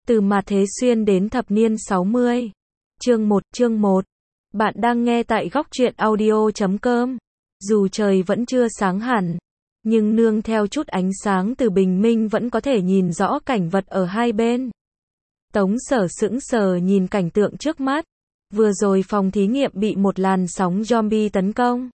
Từ mà thế xuyên đến thập niên 60. Chương 1. Bạn đang nghe tại góc truyện audio.com. Dù trời vẫn chưa sáng hẳn, nhưng nương theo chút ánh sáng từ bình minh vẫn có thể nhìn rõ cảnh vật ở hai bên. Tống Sở sững sờ nhìn cảnh tượng trước mắt. Vừa rồi phòng thí nghiệm bị một làn sóng zombie tấn công.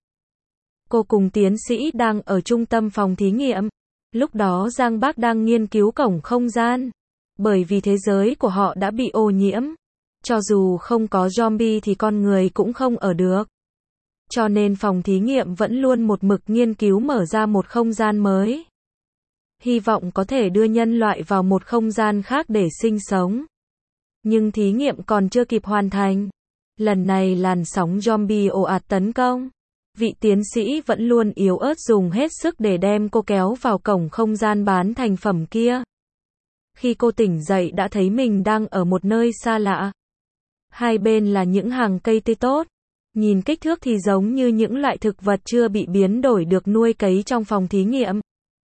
Cô cùng tiến sĩ đang ở trung tâm phòng thí nghiệm. Lúc đó Giang Bác đang nghiên cứu cổng không gian. Bởi vì thế giới của họ đã bị ô nhiễm. Cho dù không có zombie thì con người cũng không ở được. Cho nên phòng thí nghiệm vẫn luôn một mực nghiên cứu mở ra một không gian mới. Hy vọng có thể đưa nhân loại vào một không gian khác để sinh sống. Nhưng thí nghiệm còn chưa kịp hoàn thành. Lần này làn sóng zombie ồ ạt tấn công. Vị tiến sĩ vẫn luôn yếu ớt dùng hết sức để đem cô kéo vào cổng không gian bán thành phẩm kia. Khi cô tỉnh dậy đã thấy mình đang ở một nơi xa lạ. Hai bên là những hàng cây tươi tốt. Nhìn kích thước thì giống như những loại thực vật chưa bị biến đổi được nuôi cấy trong phòng thí nghiệm.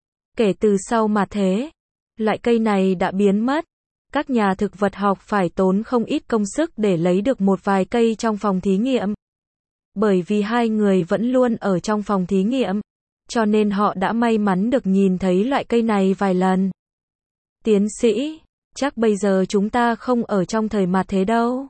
Kể từ sau mà thế, loại cây này đã biến mất. Các nhà thực vật học phải tốn không ít công sức để lấy được một vài cây trong phòng thí nghiệm. Bởi vì hai người vẫn luôn ở trong phòng thí nghiệm, cho nên họ đã may mắn được nhìn thấy loại cây này vài lần. Tiến sĩ, chắc bây giờ chúng ta không ở trong thời mạt thế đâu.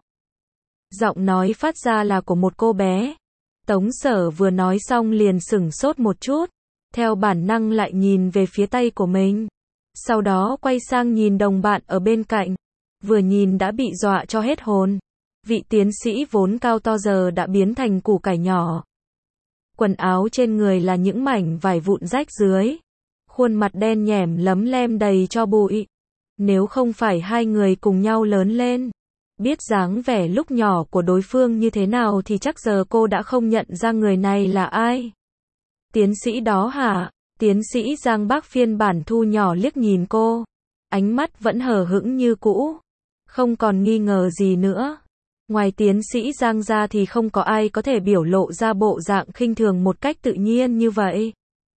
Giọng nói phát ra là của một cô bé. Tống Sở vừa nói xong liền sửng sốt một chút, theo bản năng lại nhìn về phía tay của mình. Sau đó quay sang nhìn đồng bạn ở bên cạnh, vừa nhìn đã bị dọa cho hết hồn. Vị tiến sĩ vốn cao to giờ đã biến thành củ cải nhỏ. Quần áo trên người là những mảnh vải vụn rách dưới. Khuôn mặt đen nhẻm lấm lem đầy tro bụi. Nếu không phải hai người cùng nhau lớn lên, biết dáng vẻ lúc nhỏ của đối phương như thế nào thì chắc giờ cô đã không nhận ra người này là ai. Tiến sĩ đó hả? Tiến sĩ Giang Bác phiên bản thu nhỏ liếc nhìn cô. Ánh mắt vẫn hờ hững như cũ. Không còn nghi ngờ gì nữa. Ngoài tiến sĩ Giang ra thì không có ai có thể biểu lộ ra bộ dạng khinh thường một cách tự nhiên như vậy.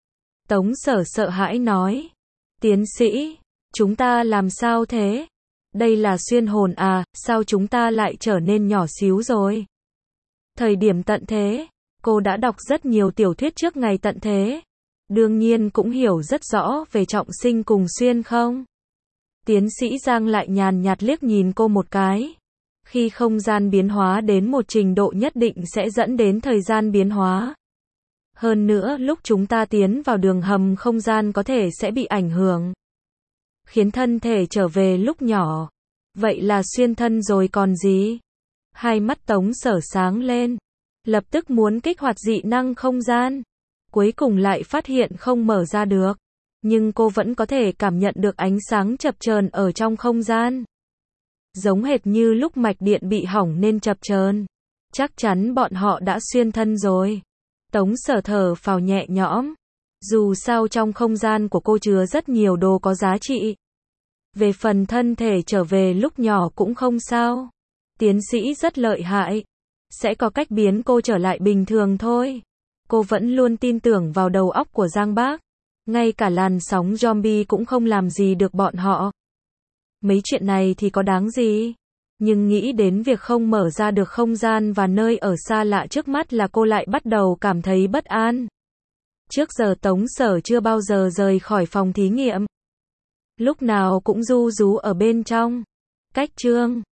Tống Sở sợ hãi nói. Tiến sĩ, chúng ta làm sao thế? Đây là xuyên hồn à, sao chúng ta lại trở nên nhỏ xíu rồi? Thời điểm tận thế, cô đã đọc rất nhiều tiểu thuyết trước ngày tận thế. Đương nhiên cũng hiểu rất rõ về trọng sinh cùng xuyên không? Tiến sĩ Giang lại nhàn nhạt liếc nhìn cô một cái. Khi không gian biến hóa đến một trình độ nhất định sẽ dẫn đến thời gian biến hóa. Hơn nữa lúc chúng ta tiến vào đường hầm không gian có thể sẽ bị ảnh hưởng. Khiến thân thể trở về lúc nhỏ. Vậy là xuyên thân rồi còn gì? Hai mắt Tống Sở sáng lên. Lập tức muốn kích hoạt dị năng không gian. Cuối cùng lại phát hiện không mở ra được. Nhưng cô vẫn có thể cảm nhận được ánh sáng chập chờn ở trong không gian. Giống hệt như lúc mạch điện bị hỏng nên chập chờn. Chắc chắn bọn họ đã xuyên thân rồi. Tống Sở thở phào nhẹ nhõm. Dù sao trong không gian của cô chứa rất nhiều đồ có giá trị. Về phần thân thể trở về lúc nhỏ cũng không sao. Tiến sĩ rất lợi hại. Sẽ có cách biến cô trở lại bình thường thôi. Cô vẫn luôn tin tưởng vào đầu óc của Giang Bác. Ngay cả làn sóng zombie cũng không làm gì được bọn họ. Mấy chuyện này thì có đáng gì. Nhưng nghĩ đến việc không mở ra được không gian và nơi ở xa lạ trước mắt là cô lại bắt đầu cảm thấy bất an. Trước giờ Tống Sở chưa bao giờ rời khỏi phòng thí nghiệm. Lúc nào cũng ru rú ở bên trong. Cách chương